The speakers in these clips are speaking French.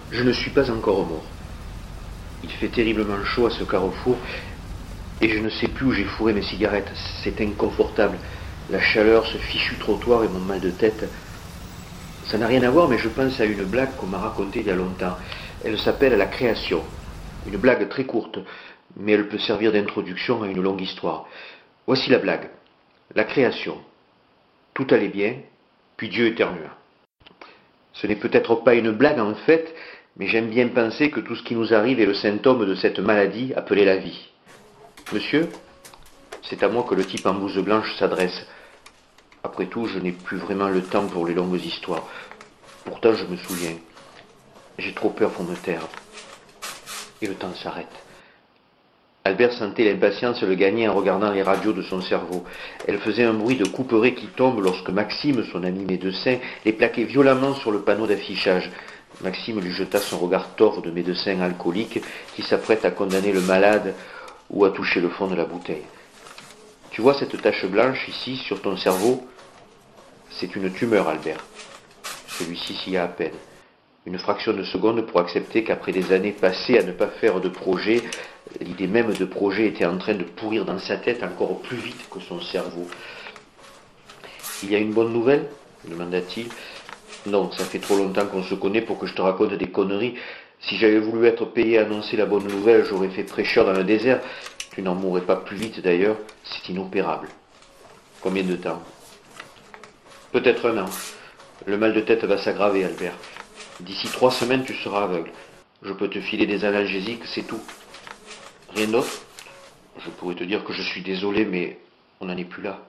Je ne suis pas encore mort. Il fait terriblement chaud à ce carrefour et je ne sais plus où j'ai fourré mes cigarettes. C'est inconfortable. La chaleur, ce fichu trottoir et mon mal de tête. Ça n'a rien à voir, mais je pense à une blague qu'on m'a racontée il y a longtemps. Elle s'appelle La Création. Une blague très courte, mais elle peut servir d'introduction à une longue histoire. Voici la blague. La Création. Tout allait bien, puis Dieu éternua. Ce n'est peut-être pas une blague en fait, mais j'aime bien penser que tout ce qui nous arrive est le symptôme de cette maladie appelée la vie. Monsieur, c'est à moi que le type en blouse blanche s'adresse. Après tout, je n'ai plus vraiment le temps pour les longues histoires. Pourtant, je me souviens. J'ai trop peur pour me taire. Et le temps s'arrête. Albert sentait l'impatience le gagner en regardant les radios de son cerveau. Elle faisait un bruit de couperet qui tombe lorsque Maxime, son ami médecin, les plaquait violemment sur le panneau d'affichage. Maxime lui jeta son regard torve de médecin alcoolique qui s'apprête à condamner le malade ou à toucher le fond de la bouteille. Tu vois cette tache blanche ici sur ton cerveau? C'est une tumeur, Albert. Celui-ci s'y a à peine. Une fraction de seconde pour accepter qu'après des années passées à ne pas faire de projet, l'idée même de projet était en train de pourrir dans sa tête encore plus vite que son cerveau. Il y a une bonne nouvelle? Demanda-t-il. Non, ça fait trop longtemps qu'on se connaît pour que je te raconte des conneries. Si j'avais voulu être payé à annoncer la bonne nouvelle, j'aurais fait prêcheur dans le désert. Tu n'en mourrais pas plus vite d'ailleurs, c'est inopérable. Combien de temps? Peut-être un an. Le mal de tête va s'aggraver, Albert. D'ici 3 semaines, tu seras aveugle. Je peux te filer des analgésiques, c'est tout. Rien d'autre? Je pourrais te dire que je suis désolé, mais on n'en est plus là.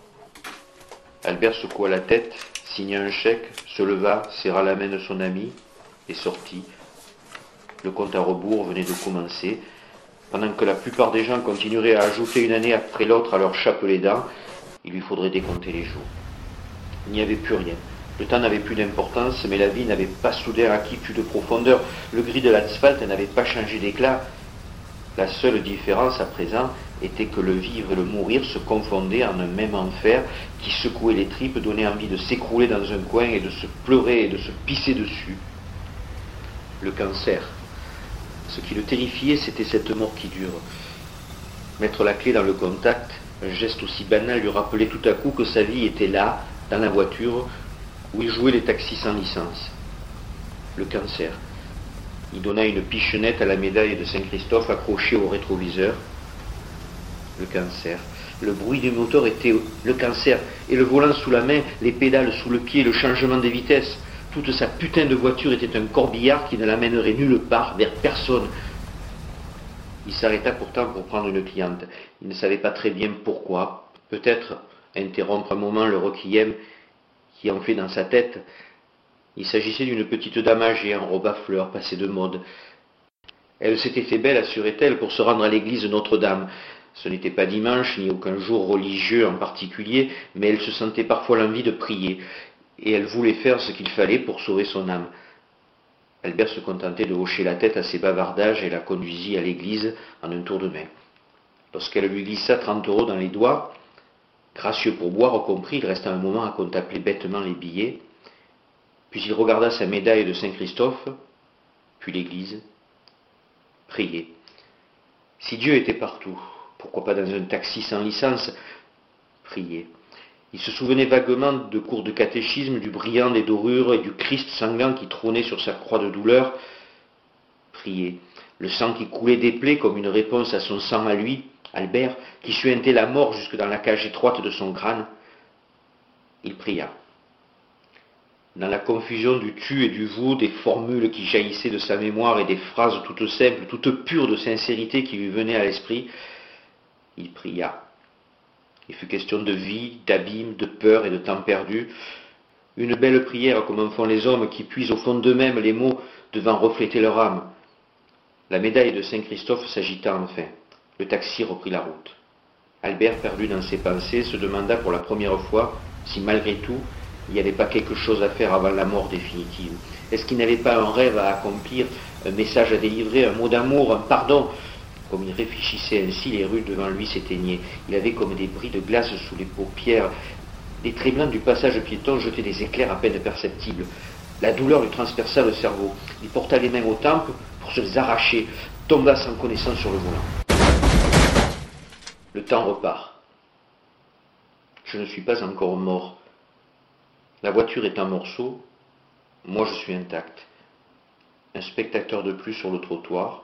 Albert secoua la tête, signa un chèque, se leva, serra la main de son ami et sortit. Le compte à rebours venait de commencer. Pendant que la plupart des gens continueraient à ajouter une année après l'autre à leur chapelet dents, il lui faudrait décompter les jours. Il n'y avait plus rien. Le temps n'avait plus d'importance, mais la vie n'avait pas soudain acquis plus de profondeur. Le gris de l'asphalte n'avait pas changé d'éclat. La seule différence à présent était que le vivre et le mourir se confondaient en un même enfer qui secouait les tripes, donnait envie de s'écrouler dans un coin et de se pleurer et de se pisser dessus. Le cancer. Ce qui le terrifiait, c'était cette mort qui dure. Mettre la clé dans le contact, un geste aussi banal lui rappelait tout à coup que sa vie était là, dans la voiture, où il jouait les taxis sans licence. Le cancer. Il donna une pichenette à la médaille de Saint-Christophe accrochée au rétroviseur. Le cancer. Le bruit du moteur était le cancer, et le volant sous la main, les pédales sous le pied, le changement des vitesses. Toute sa putain de voiture était un corbillard qui ne l'amènerait nulle part, vers personne. Il s'arrêta pourtant pour prendre une cliente. Il ne savait pas très bien pourquoi. Peut-être interrompre un moment le requiem qui enflait dans sa tête. Il s'agissait d'une petite dame âgée en robe à fleurs, passée de mode. Elle s'était fait belle, assurait-elle, pour se rendre à l'église Notre-Dame. Ce n'était pas dimanche, ni aucun jour religieux en particulier, mais elle se sentait parfois l'envie de prier, et elle voulait faire ce qu'il fallait pour sauver son âme. Albert se contentait de hocher la tête à ses bavardages et la conduisit à l'église en un tour de main. Lorsqu'elle lui glissa 30 € dans les doigts, gracieux pourboire compris, il resta un moment à contempler bêtement les billets, puis il regarda sa médaille de Saint-Christophe, puis l'église, prier. Si Dieu était partout, pourquoi pas dans un taxi sans licence? Prier. Il se souvenait vaguement de cours de catéchisme, du brillant des dorures et du Christ sanglant qui trônait sur sa croix de douleur. Prier. Le sang qui coulait des plaies comme une réponse à son sang à lui, Albert, qui suintait la mort jusque dans la cage étroite de son crâne. Il pria. Dans la confusion du tu et du vous, des formules qui jaillissaient de sa mémoire et des phrases toutes simples, toutes pures de sincérité qui lui venaient à l'esprit, il pria. Il fut question de vie, d'abîme, de peur et de temps perdu. Une belle prière comme en font les hommes qui puisent au fond d'eux-mêmes les mots devant refléter leur âme. La médaille de Saint-Christophe s'agita enfin. Le taxi reprit la route. Albert, perdu dans ses pensées, se demanda pour la première fois si malgré tout, il n'y avait pas quelque chose à faire avant la mort définitive. Est-ce qu'il n'avait pas un rêve à accomplir, un message à délivrer, un mot d'amour, un pardon? Comme il réfléchissait ainsi, les rues devant lui s'éteignaient. Il avait comme des bris de glace sous les paupières. Les traits blancs du passage piéton jetaient des éclairs à peine perceptibles. La douleur lui transperça le cerveau. Il porta les mains aux tempes pour se les arracher, tomba sans connaissance sur le volant. Le temps repart. Je ne suis pas encore mort. La voiture est en morceaux, moi je suis intact. Un spectateur de plus sur le trottoir.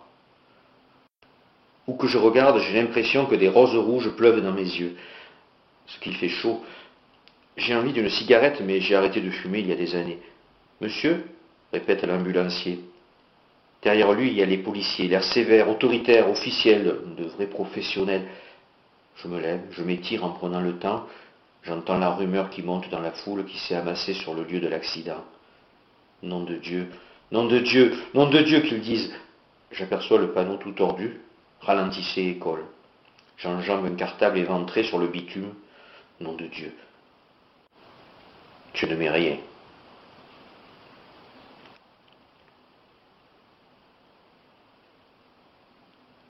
Où que je regarde, j'ai l'impression que des roses rouges pleuvent dans mes yeux. Ce qu'il fait chaud. J'ai envie d'une cigarette, mais j'ai arrêté de fumer il y a des années. Monsieur, répète l'ambulancier. Derrière lui, il y a les policiers, l'air sévère, autoritaire, officiel, de vrais professionnels. Je me lève, je m'étire en prenant le temps. J'entends la rumeur qui monte dans la foule qui s'est amassée sur le lieu de l'accident. Nom de Dieu, nom de Dieu, nom de Dieu qu'ils disent. J'aperçois le panneau tout tordu. Ralentissez école. J'enjambe un cartable éventré sur le bitume. Nom de Dieu. Je ne mets rien.